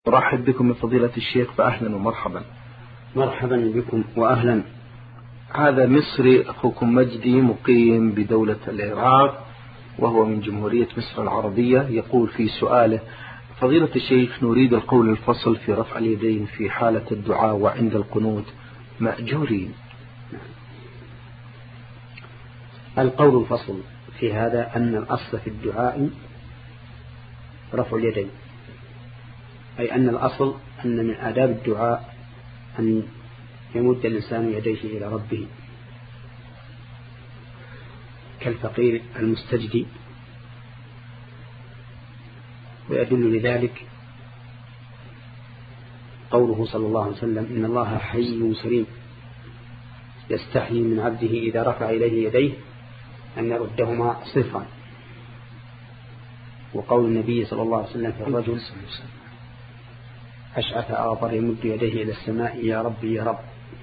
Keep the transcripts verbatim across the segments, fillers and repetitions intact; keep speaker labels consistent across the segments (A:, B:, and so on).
A: أرحب بكم من فضيلة الشيخ فأهلا ومرحبا.
B: مرحبا بكم وأهلا.
A: هذا مصري أخوكم مجدي مقيم بدولة العراق وهو من جمهورية مصر العربية، يقول في سؤاله: فضيلة الشيخ، نريد القول الفصل في رفع اليدين في حالة الدعاء وعند القنوت مأجورين.
B: القول الفصل في هذا أن الأصل في الدعاء رفع اليدين، أي أن الأصل أن من آداب الدعاء أن يمد الإنسان يديه إلى ربه كالفقير المستجدي، ويدل لذلك قوله صلى الله عليه وسلم: إن الله حي كريم يستحيي من عبده إذا رفع إليه يديه أن يردهما صفرا. وقول النبي صلى الله عليه وسلم في الرجل أشعث أغبر يمد يديه إلى السماء: يا ربي يا رب.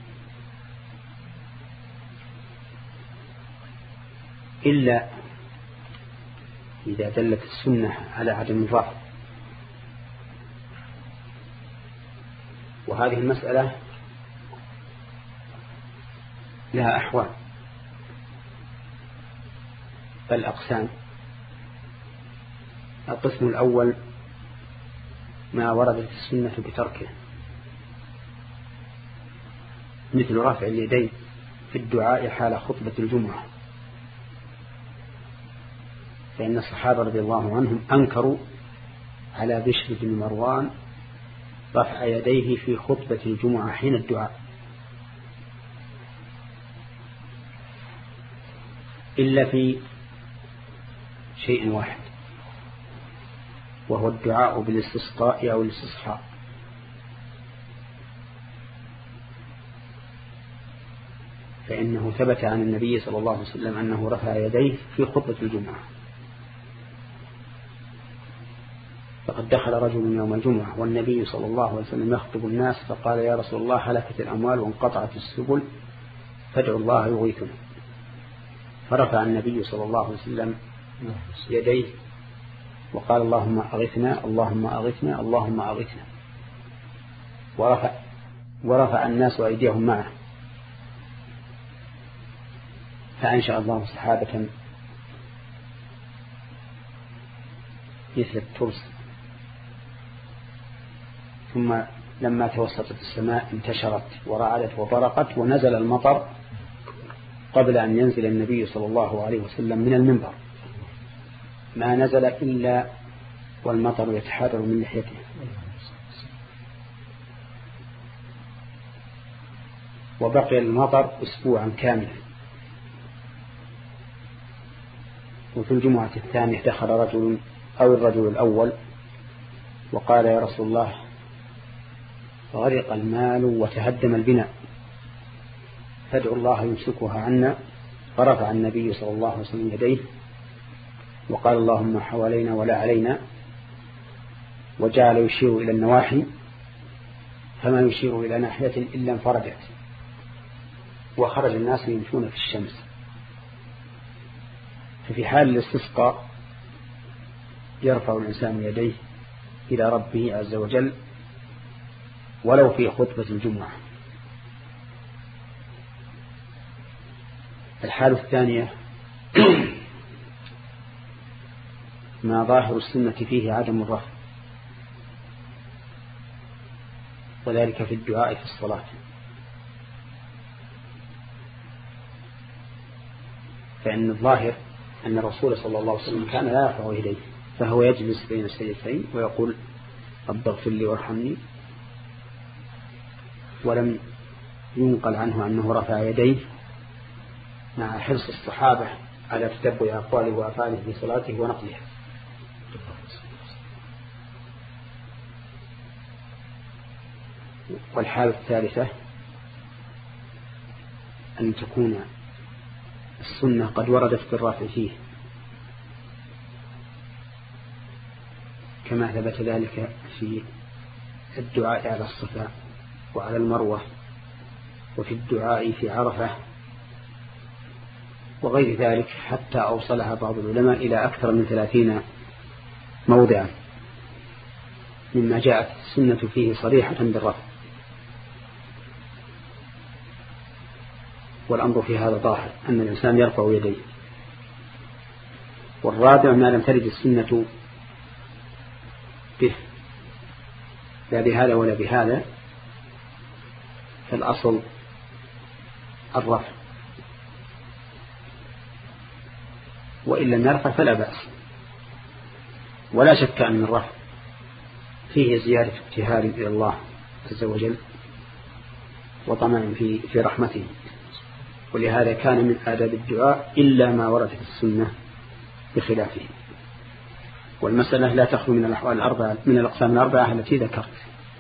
B: إلا إذا دلت السنة على عدم الرفع، وهذه المسألة لها أحوال بل أقسام. القسم الأول ما وردت السنة بتركه، مثل رفع اليدين في الدعاء حال خطبة الجمعة، فإن الصحابة رضي الله عنهم أنكروا على بشر بن مروان رفع يديه في خطبة الجمعة حين الدعاء، إلا في شيء واحد، وهو الدعاء بالاستسقاء أو الاستصحاء. فإنه ثبت عن النبي صلى الله عليه وسلم أنه رفع يديه في خطبة الجمعة. فقد دخل رجل يوم الجمعة والنبي صلى الله عليه وسلم يخطب الناس، فقال: يا رسول الله، هلكت الأموال وانقطعت السبل فادعوا الله يغيثنا. فرفع النبي صلى الله عليه وسلم يديه وقال: اللهم أغثنا اللهم أغثنا اللهم أغثنا. ورفع, ورفع الناس أيديهم معه، فأنشأ الله صحابة مثل الترس، ثم لما توسطت السماء انتشرت ورعدت وبرقت ونزل المطر قبل أن ينزل النبي صلى الله عليه وسلم من المنبر، ما نزل إلا والمطر يتحرر من لحيته. وبقي المطر أسبوعا كاملا. وفي الجمعة الثانية دخل رجل أو الرجل الأول وقال: يا رسول الله، غرق المال وتهدم البناء فادعوا الله يمسكها عنا. فرفع النبي صلى الله عليه وسلم يديه وقال: اللهم حوالينا ولا علينا، وجعل يشير إلى النواحي، فما يشير إلى ناحية إلا انفرجت، وخرج الناس يمشون في الشمس. ففي حال الاستسقاء يرفع الإنسان يديه إلى ربه عز وجل ولو في خطبة الجمعة. الحالة الثانية ما ظاهر السنة فيه عدم الرفع، وذلك في الدعاء في الصلاة. فإن الظاهر أن الرسول صلى الله عليه وسلم كان لا يرفع يديه، فهو يجلس بين السجدتين ويقول: رب اغفر لي وارحمني. ولم ينقل عنه أنه رفع يديه، مع حرص الصحابة على تتبع أقواله وأفعاله في صلاته ونقلها. والحالة الثالثة أن تكون السنة قد وردت بالرفع فيه، كما ثبت ذلك في الدعاء على الصفا وعلى المروة، وفي الدعاء في عرفة وغير ذلك، حتى أوصلها بعض العلماء إلى أكثر من ثلاثين موضعا. مما جاءت السنة فيه صريحة بالرفع، والأمر في هذا ظاهر أن الإنسان يرفع يديه. والرابع ما لم ترد السنة به لا بهذا ولا بهذا، فالأصل الرفع، وإن لم يرفع فلا بأس. ولا شك أن الرفع فيه زيادة ابتهال إلى الله عز وجل وطمع في في رحمته، ولهذا كان من آداب الدعاء إلا ما ورد في السنة بخلافه. والمسألة لا تخلو من الأحوال الأربعة من الأقسام الأربعة التي ذكرت،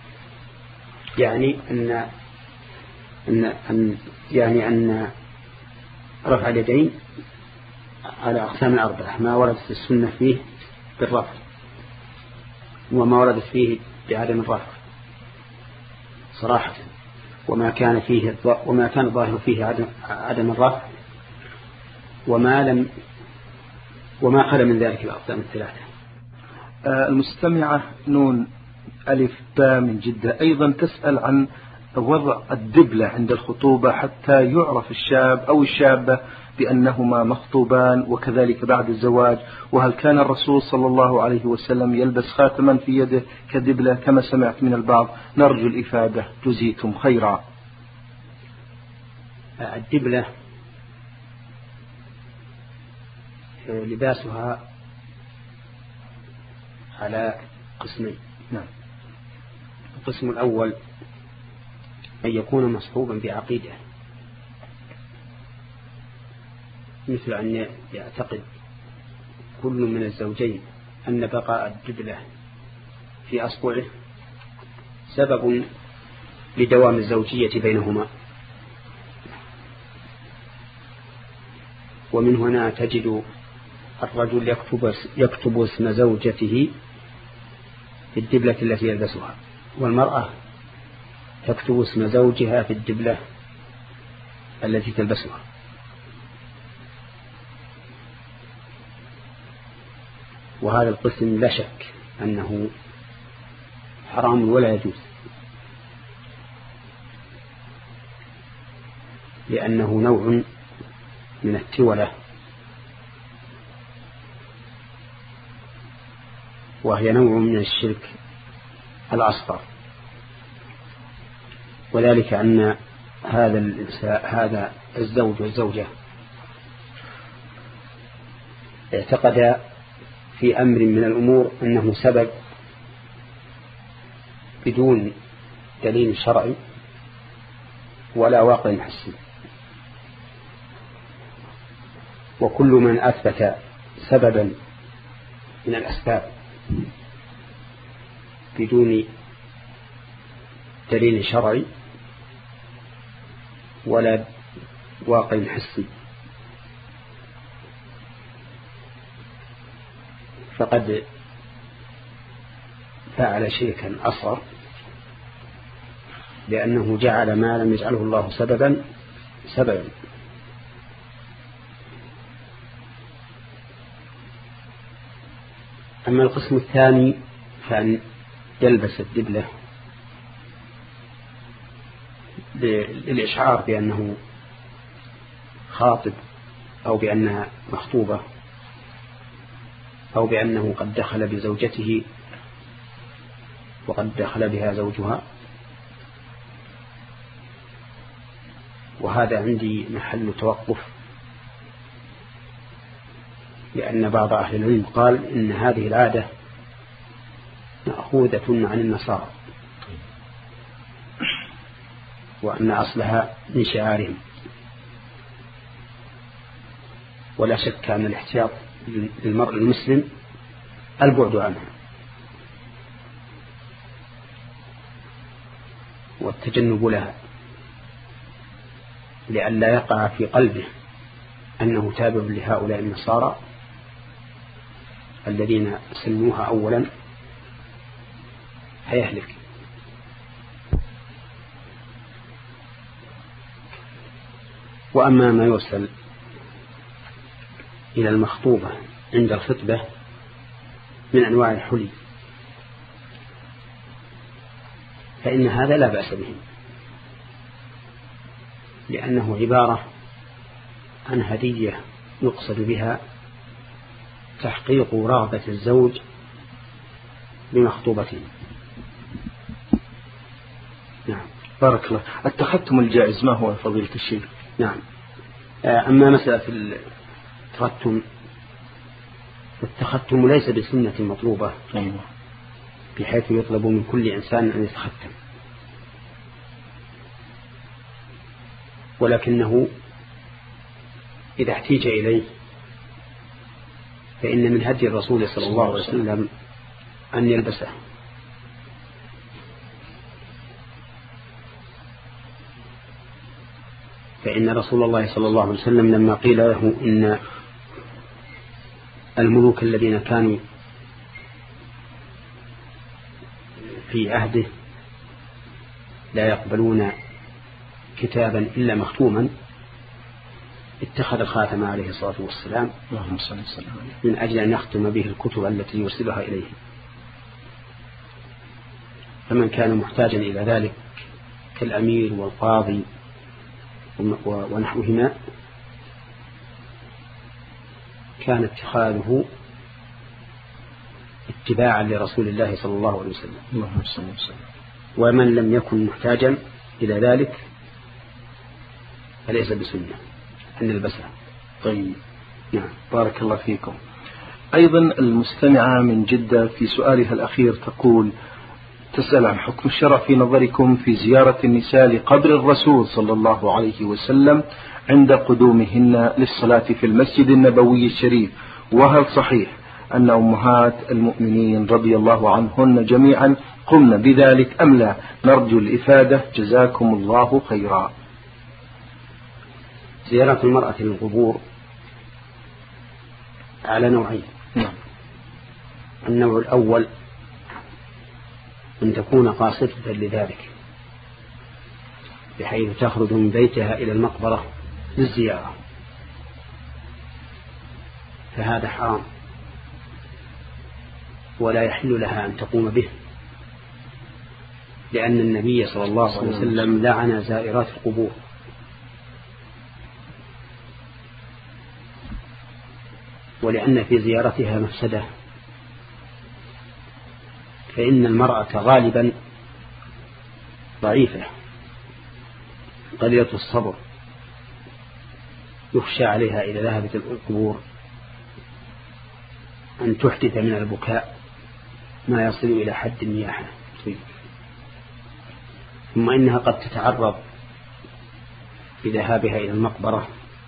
B: يعني أن أن أن يعني أن رفع اليدين على أقسام الأربعة: ما وردت السنة فيه بالرفع، وما وردت فيه بعدم الرفع صراحة، وما كان فيه وما كان الظاهر فيه عدم عدم الرفع، وما لم وما خلا من ذلك الأقسام الثلاثة.
A: المستمعة نون ألف باء من جدة أيضا تسأل عن وضع الدبلة عند الخطوبة حتى يعرف الشاب أو الشابة بأنهما مخطوبان، وكذلك بعد الزواج، وهل كان الرسول صلى الله عليه وسلم يلبس خاتما في يده كدبلة كما سمعت من البعض؟ نرجو الإفادة جزيتم خيرا.
B: الدبلة لباسها على قسمين.
A: نعم.
B: القسم الأول أن يكون مصحوبا بعقيدة، مثل أن يعتقد كل من الزوجين أن بقاء الدبلة في أصبعه سبب لدوام الزوجية بينهما، ومن هنا تجد الرجل يكتب, يكتب اسم زوجته في الدبلة التي يلبسها، والمرأة تكتب اسم زوجها في الدبلة التي تلبسها. وهذا القسم لا شك أنه حرام ولا يجوز، لأنه نوع من التولة، وهي نوع من الشرك الأصغر. وذلك أن هذا هذا الزوج والزوجة اعتقد في أمر من الأمور أنه سبب بدون دليل شرعي ولا واقع حسي، وكل من أثبت سببا من الأسباب بدون دليل شرعي ولا واقع حسي فقد فعل شركا أصغر، لأنه جعل ما لم يجعله الله سببا سببا. أما القسم الثاني فأن يلبس الدبلة للإشعار بأنه خاطب، أو بأنها مخطوبة، أو بأنه قد دخل بزوجته وقد دخل بها زوجها. وهذا عندي محل توقف، لأن بعض أهل العلم قال إن هذه العادة مأخوذة عن النصارى، وأن أصلها من شعارهم، ولا شك أن الاحتياط للمرء المسلم البعد عنها والتجنب لها، لئلا يقع في قلبه أنه تابع لهؤلاء النصارى الذين سموها أولا هيهلك. وأما ما يوصل إلى المخطوبة عند الخطبة من أنواع الحلي فإن هذا لا بأس به، لأنه عبارة عن هدية يقصد بها تحقيق رغبة الزوج بمخطوبته.
A: نعم بارك الله. التختم الجائز ما هو فضيلة الشيخ؟
B: نعم، أما مسألة التختم، التختم ليس بسنة مطلوبة
A: أيوة.
B: بحيث يطلب من كل إنسان أن يتختم، ولكنه إذا احتيج إليه فإن من هدي الرسول صلى الله عليه وسلم أن يلبسه، فإن رسول الله صلى الله عليه وسلم لما قيل له إن الملوك الذين كانوا في عهده لا يقبلون كتابا إلا مختوما، اتخذ الخاتم عليه الصلاة والسلام من أجل أن يختم به الكتب التي يرسلها إليه. فمن كان محتاجا إلى ذلك كالأمير والقاضي ونحوهما كان اتخاذه اتباعا لرسول الله صلى الله عليه وسلم. ومن لم يكن محتاجا إلى ذلك فليس بسنة أن نلبسها.
A: طيب نعم بارك الله فيكم. أيضا المستمعة من جدة في سؤالها الأخير تقول تسأل عن حكم الشرع في نظركم في زيارة النساء لقبر الرسول صلى الله عليه وسلم عند قدومهن للصلاة في المسجد النبوي الشريف، وهل صحيح أن أمهات المؤمنين رضي الله عنهن جميعا قمن بذلك أم لا؟ نرجو الإفادة جزاكم الله خيرا.
B: زيارة المرأة للقبور على نوعين.
A: نعم.
B: النوع الأول أن تكون قاصدة لذلك بحيث تخرج من بيتها إلى المقبرة للزيارة، فهذا حرام ولا يحل لها أن تقوم به، لأن النبي صلى الله عليه وسلم لعن زائرات القبور. ولأن في زيارتها مفسدة، فإن المرأة غالبا ضعيفة قليلة الصبر، يخشى عليها إذا ذهبت القبور أن تحدث من البكاء ما يصل إلى حد النياحة، ثم إنها قد تتعرض بذهابها إلى المقبرة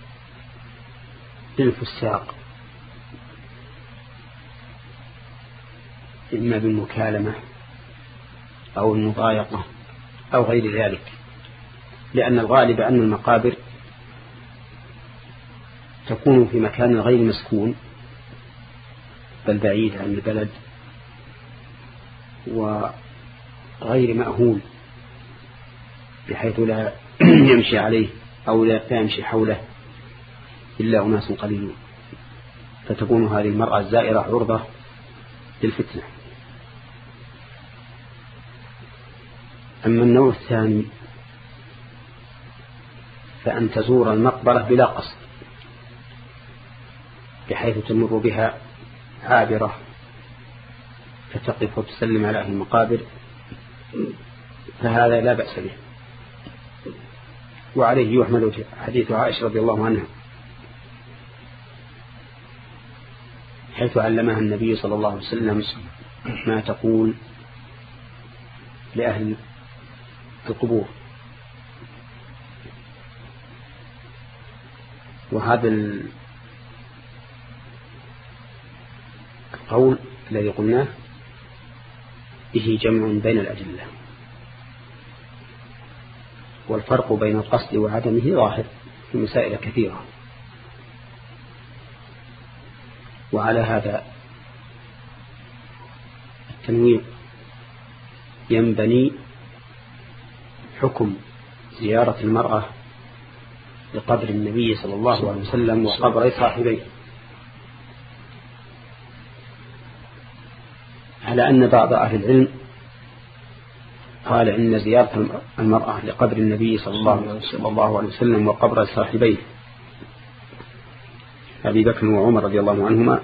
B: للفساق، إما بالمكالمة أو المضايقة أو غير ذلك، لأن الغالب أن المقابر تكون في مكان غير مسكون بل بعيد عن البلد وغير مأهول، بحيث لا يمشي عليه أو لا يمشي حوله إلا أناس قليلون، فتكون هذه المرأة الزائرة عرضة للفتنة. أما النوع الثاني فأن تزور المقبرة بلا قصد، بحيث تمر بها عابرة فتقف وتسلم على أهل المقابر، فهذا لا بأس به. وعليه يحمل حديث عائشة رضي الله عنها حيث علمها النبي صلى الله عليه وسلم ما تقول لأهل القبور. وهذا القول الذي قلناه به جمع بين الأدلة، والفرق بين القصد وعدمه ظاهر في مسائل كثيرة. وعلى هذا التنويع ينبني حكم زيارة المرأة لقبر النبي صلى الله عليه وسلم وقبر صاحبيه، على أن بعض أهل العلم قال إن زيارة المرأة لقبر النبي صلى الله عليه وسلم وقبر صاحبيه أبي بكر وعمر رضي الله عنهما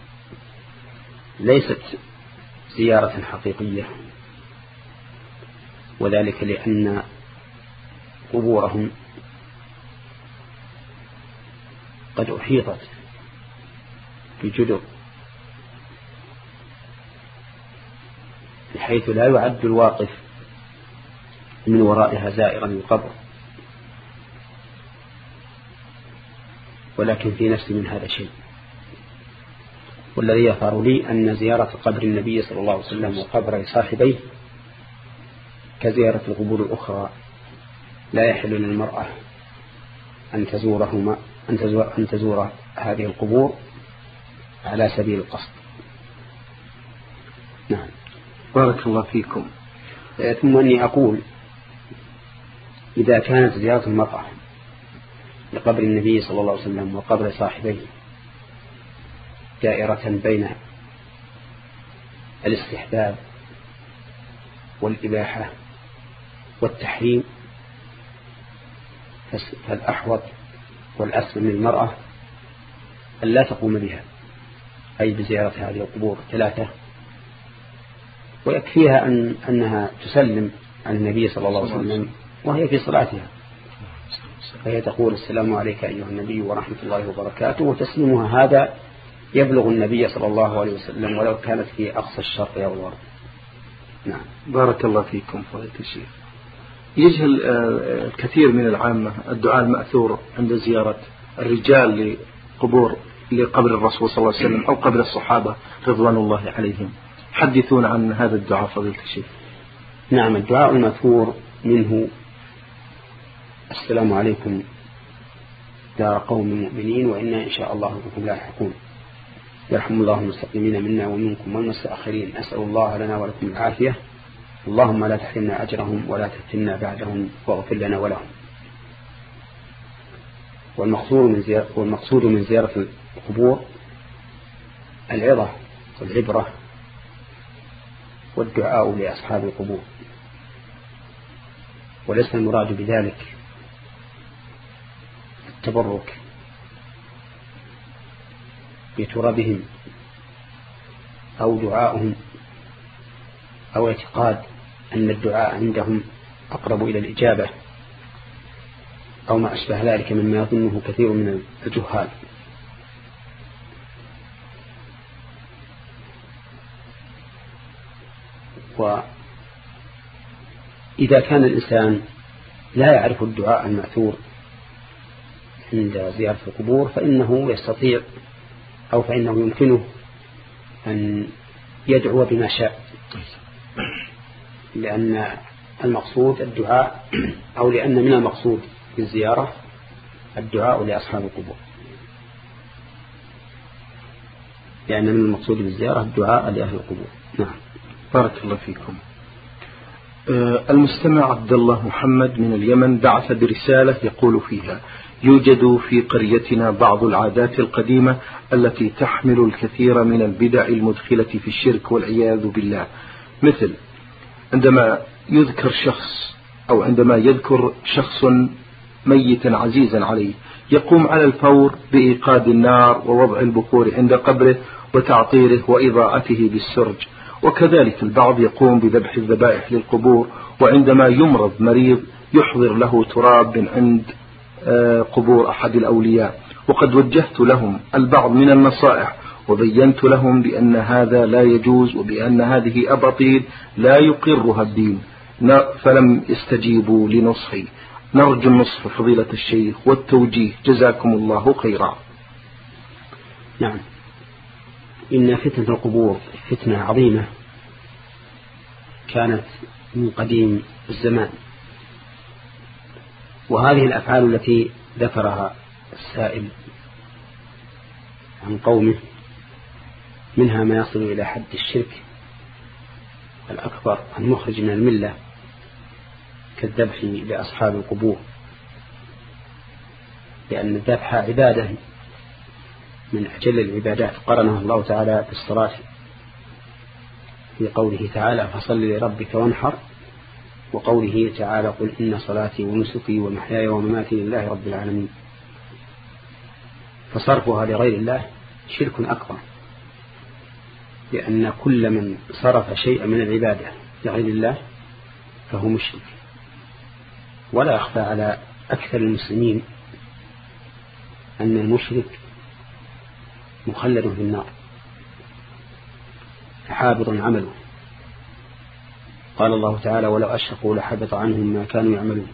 B: ليست زيارة حقيقية، وذلك لأن قبورهم قد أحيطت بجدر بحيث لا يعد الواقف من ورائها زائرا للقبر، ولكن في نفسي من هذا شيء. والذي يظهر لي أن زيارة قبر النبي صلى الله عليه وسلم وقبر صاحبيه كزيارة القبور الأخرى، لا يحل للمرأة أن تزورهما أن تزور, أن تزور هذه القبور على سبيل القصد. نعم.
A: بارك الله فيكم.
B: ثم أني أقول إذا كانت زيارة المرأة لقبر النبي صلى الله عليه وسلم وقبر صاحبيه دائرة بين الاستحباب والإباحة والتحريم، فالأحوط والأسلم للمرأة أن لا تقوم بها، أي بزيارة هذه القبور الثلاثة، ويكفيها أن أنها تسلم عن النبي صلى الله عليه وسلم وهي في صلاتها، فهي تقول السلام عليك أيها النبي ورحمة الله وبركاته، وتسليمها هذا يبلغ النبي صلى الله عليه وسلم ولو كانت في أقصى الشرق أو الغرب. نعم.
A: بارك الله فيكم فضيلة الشيخ. يجهل الكثير من العامة الدعاء المأثور عند زيارة الرجال لقبور لقبر الرسول صلى الله عليه وسلم أو قبر الصحابة رضوان الله عليهم، حدثون عن هذا الدعاء فضيلة الشيخ.
B: نعم. الدعاء المأثور منه السلام عليكم دار قوم مؤمنين وإنا إن شاء الله بكم لاحقون، يرحم الله المستقيمين منا ومنكم والمستأخرين، أسأل الله لنا ولكم العافية، اللهم لا تحرمنا أجرهم ولا تفتنا بعدهم واغفر لنا ولهم. والمقصود من زيارة, والمقصود من زيارة القبور العظة والعبرة والدعاء لأصحاب القبور، وليس المراد بذلك التبرك بترابهم أو دعائهم أو اعتقاد أن الدعاء عندهم أقرب إلى الإجابة أو ما أشبه ذلك مما يظنه كثير من الجهال. وإذا كان الإنسان لا يعرف الدعاء المأثور عند زيارة القبور فإنه يستطيع أو فإنه يمكنه أن يدعو بما شاء، لأن المقصود الدعاء أو لأن من المقصود في الزيارة الدعاء لأصحاب القبور، لأن من المقصود بالزيارة الدعاء لأهل القبور. نعم.
A: بارك الله فيكم. المستمع عبد الله محمد من اليمن بعث برسالة يقول فيها: يوجد في قريتنا بعض العادات القديمة التي تحمل الكثير من البدع المدخلة في الشرك والعياذ بالله، مثل عندما يذكر شخص أو عندما يذكر شخص ميتا عزيزا عليه يقوم على الفور بإيقاد النار ووضع البخور عند قبره وتعطيره وإضاءته بالسرج. وكذلك البعض يقوم بذبح الذبائح للقبور، وعندما يمرض مريض يحضر له تراب من عند قبور أحد الأولياء. وقد وجهت لهم البعض من النصائح وبينت لهم بأن هذا لا يجوز وبأن هذه أباطيل لا يقرها الدين، فلم يستجيبوا لنصحي. نرجو النصح فضيلة الشيخ والتوجيه، جزاكم الله خيرا.
B: نعم. إن فتنة القبور فتنة عظيمة كانت من قديم الزمان، وهذه الأفعال التي ذكرها السائل عن قومه منها ما يصل إلى حد الشرك الأكبر المخرج من الملة كالذبح لأصحاب القبور، لأن الذبح عبادة من أجل العبادات قرنها الله تعالى بالصلاة في قوله تعالى: فصل لربك وانحر وقوله تعالى قل إن صلاتي ونسكي ومحياي ومماتي لله رب العالمين، فصرفها لغير الله شرك أكبر، لأن كل من صرف شيئا من العبادة لغير الله فهو مشرك. ولا يخفى على أكثر المسلمين أن المشرك مخلد في النار حابط عمله. قال الله تعالى ولو أشركوا لحبط عنهم ما كانوا يعملون.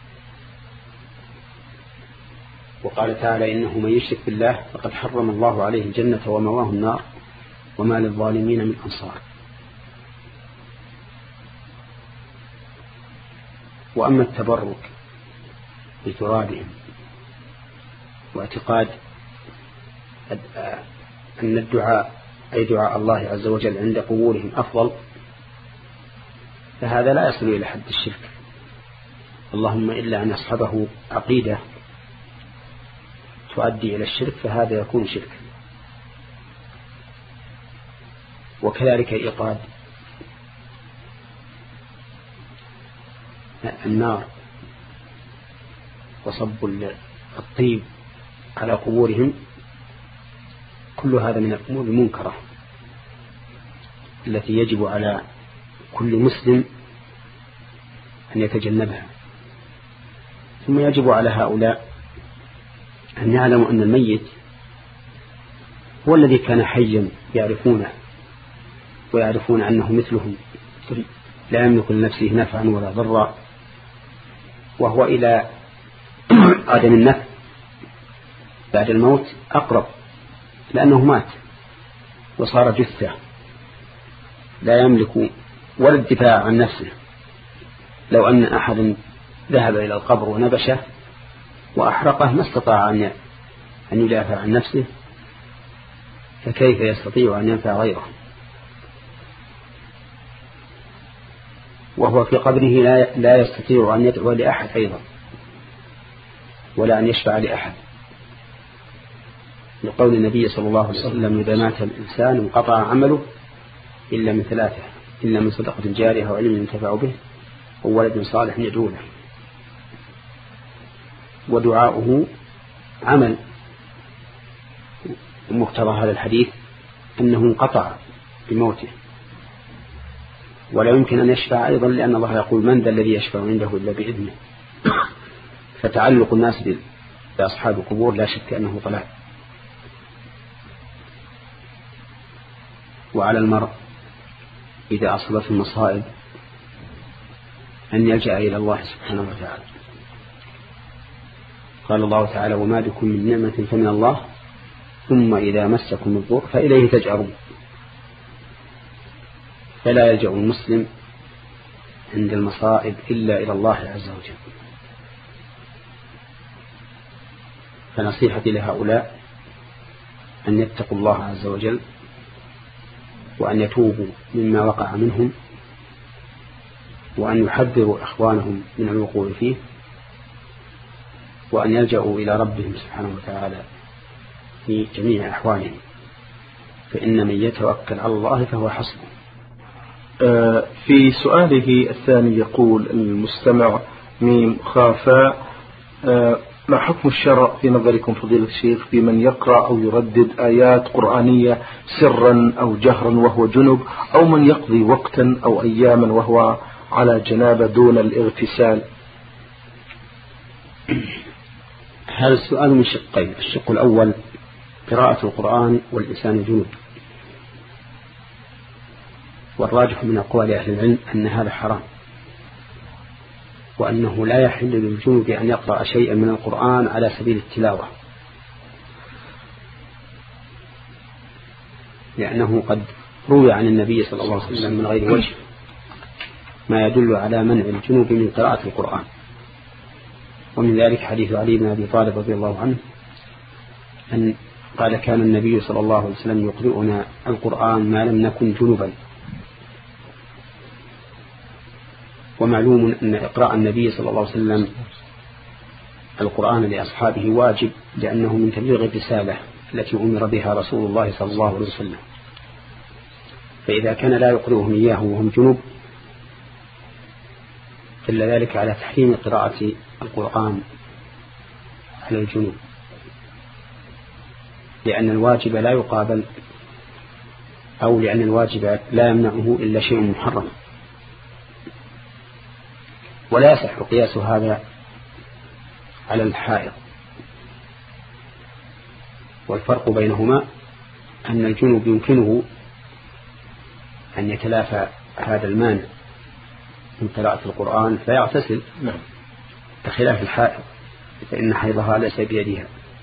B: وقال تعالى إنه من يشرك بالله فقد حرم الله عليه الجنة ومواه النار وما للظالمين من أنصار. وأما التبرك بترابهم واعتقاد أن الدعاء أي دعاء الله عز وجل عند قبورهم أفضل، فهذا لا يصل إلى حد الشرك، اللهم إلا أن يصحبه عقيدة تؤدي إلى الشرك فهذا يكون شرك. وكذلك إيقاد النار وصب الطيب على قبورهم، كل هذا من الأمور المنكرة التي يجب على كل مسلم أن يتجنبها. ثم يجب على هؤلاء أن يعلموا أن الميت هو الذي كان حيا يعرفونه ويعرفون أنه مثلهم لا يملك لنفسه نفعا ولا ضرا، وهو إلى عدم النفع بعد الموت أقرب، لأنه مات وصار جثة لا يملك ولا الدفاع عن نفسه. لو أن أحد ذهب إلى القبر ونبشه وأحرقه ما استطاع أن يدافع عن نفسه، فكيف يستطيع أن ينفع غيره؟ وهو في قبره لا يستطيع أن يدعو لأحد أيضا ولا أن يشفع لأحد، لقول النبي صلى الله عليه وسلم إذا مات الإنسان انقطع عمله إلا من ثلاثة، إلا من صدقة جارية وعلم ينتفع به وولد صالح يدعو له. ودعاؤه عمل، ومقتضى هذا الحديث أنه انقطع بموته ولا يمكن أن يشفع أيضا، لأن الله يقول من ذا الذي يشفع عنده إلا بإذنه. فتعلق الناس بأصحاب القبور لا شك أنه ضلال. وعلى المرء إذا أصابته المصائب أن يلجأ إلى الله سبحانه وتعالى. قال الله تعالى وما بكم من نعمة فمن الله ثم إذا مسكم الضر فإليه تجأرون. فلا يلجأ المسلم عند المصائب إلا إلى الله عز وجل. فنصيحتي لهؤلاء أن يتقوا الله عز وجل وأن يتوبوا مما وقع منهم وأن يحذروا إخوانهم من الوقوع فيه وأن يلجأوا إلى ربهم سبحانه وتعالى في جميع أحوالهم، فإن من يتوكل على الله فهو حسبه.
A: في سؤاله الثاني يقول المستمع ميم خافا ما حكم الشرع في نظركم فضيلة الشيخ في من يقرأ أو يردد آيات قرآنية سرا أو جهرا وهو جنب، أو من يقضي وقتا أو أياما وهو على جنابة دون الاغتسال؟
B: هذا السؤال من شقين. الشق الأول قراءة القرآن والإنسان جنب، والراجح من أقوال أهل العلم أن هذا حرام، وأنه لا يحل للجنب أن يقرأ شيئا من القرآن على سبيل التلاوة، لأنه قد روي عن النبي صلى الله عليه وسلم من غير وجه ما يدل على منع الجنوب من قراءة القرآن. ومن ذلك حديث علي بن أبي طالب رضي الله عنه أن قال كان النبي صلى الله عليه وسلم يقرئنا القرآن ما لم نكن جنبا. ومعلوم أن إقراء النبي صلى الله عليه وسلم القرآن لأصحابه واجب، لأنه من تبليغ الرسالة التي أمر بها رسول الله صلى الله عليه وسلم. فإذا كان لا يقرئهم إياه وهم جنوب دل ذلك على تحريم قراءة القرآن على الجنوب، لأن الواجب لا يقابل، أو لأن الواجب لا يمنعه إلا شيء محرم. ولا يصح قياس هذا على الحائض، والفرق بينهما أن الجنوب يمكنه أن يتلافى هذا المانع من قراءة القرآن فيغتسل، بخلاف الحائض فإن حيضها ليس بيدها.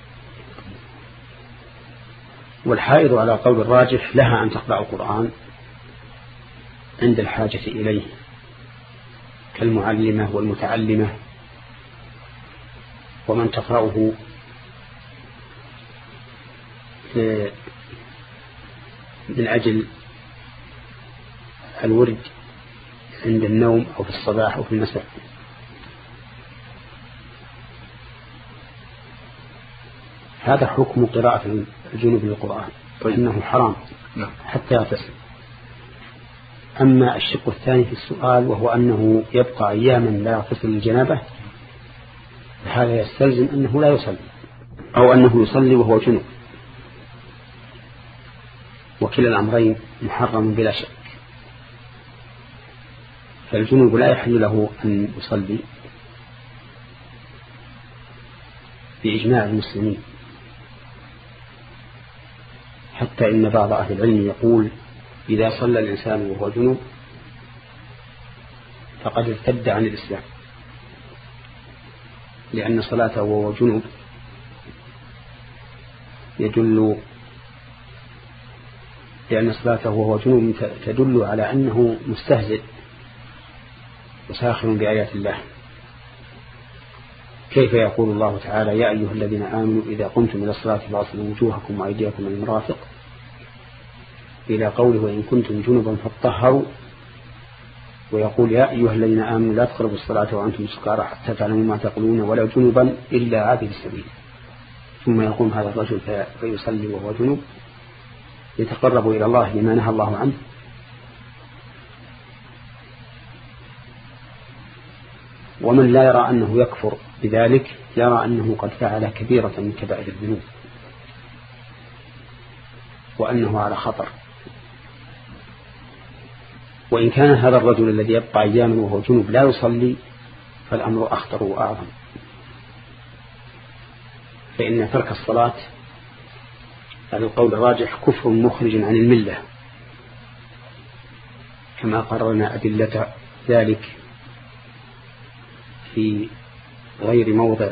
B: والحائض على قول الراجح لها أن تقرأ القرآن عند الحاجة إليه كالمعلمة والمتعلمة ومن تقرأه من أجل الورد عند النوم أو في الصباح أو في المساء. هذا حكم قراءة الجنوب للقرآن، فإنه حرام حتى يغتسل. أما الشق الثاني في السؤال وهو أنه يبقى أياما لا يغتسل الجنابة، فهذا يستلزم أنه لا يصلي أو أنه يصلي وهو جنوب، وكلا الأمرين محرم بلا شك. فالجنوب لا يحل له أن يصلي بإجماع المسلمين، حتى إن بعض أهل العلم يقول إذا صلى الإنسان وهو جنوب فقد ارتد عن الإسلام، لأن صلاته وهو جنوب يدل لأن صلاته وهو جنوب تدل على أنه مستهزئ وساخر بآيات الله. كيف يقول الله تعالى يا أيها الذين آمنوا إذا قمتم إلى الصلاة فاغسلوا وجوهكم وأيديكم إلى المرافق إلى قوله وإن كنتم جنبا فاطهروا، ويقول يا أيها الذين آمنوا لا تقربوا الصلاة وأنتم سكارى حتى تعلموا ما تقولون ولا جنبا إلا عابر السبيل. ثم يقوم هذا الرجل فيصلي وهو جنوب يتقرب إلى الله بما نهى الله عنه. ومن لا يرى أنه يكفر بذلك يرى أنه قد فعل كبيرة من كبائر الذنوب وأنه على خطر. وإن كان هذا الرجل الذي يبقى أياما وهو جنوب لا يصلي فالأمر أخطر وأعظم، فإن ترك الصلاة على القول الراجح كفر مخرج عن الملة، كما قررنا أدلة ذلك في غير موضع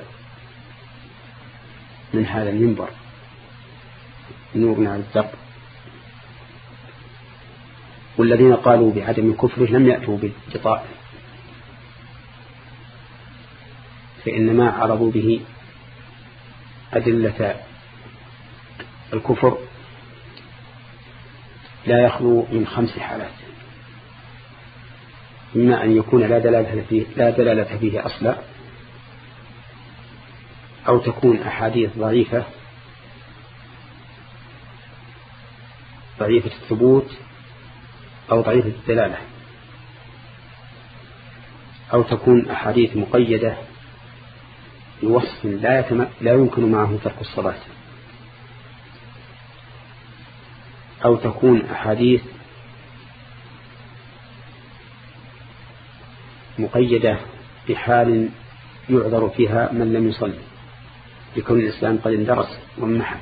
B: من هذا المنبر نورنا على الزق. والذين قالوا بعدم كفره لم يأتوا بالقطاع، فإنما عرضوا به أدلة الكفر لا يخلو من خمس حالات: إما أن يكون لا دلالة فيه, لا دلالة فيه أصلا، أو تكون أحاديث ضعيفة ضعيفة الثبوت أو ضعيفة الدلالة، أو تكون أحاديث مقيدة بوصف لا, يتم... لا يمكن معه ترك الصلاة، أو تكون أحاديث مقيدة بحال يعذر فيها من لم يصلي لكون الإسلام قد اندرس وانمحى،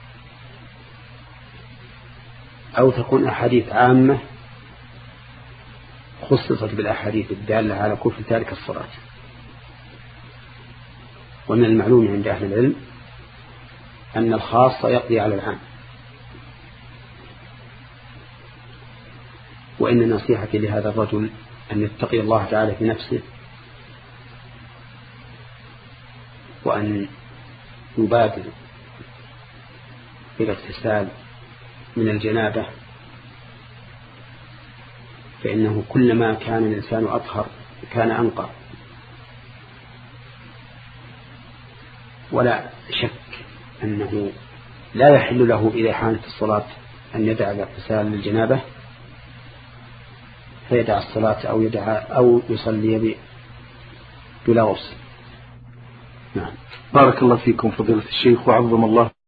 B: أو تكون أحاديث عامة خصصت بالأحاديث الدالة على كفر تارك الصلاة. ومن المعلوم عند أهل العلم أن الخاص يقضي على العام. وإن نصيحتي لهذا الرجل أن يتقي الله تعالى في نفسه، وأن يبادر بالاغتسال من الجنابة، فإنه كلما كان الإنسان أطهر كان أنقى. ولا شك أنه لا يحل له إذا حانت الصلاة أن يدع الاغتسال للجنابة فيدع الصلاة أو يدع أو يصلي بلا غسل. نعم.
A: بارك الله فيكم فضيلة الشيخ وعظم الله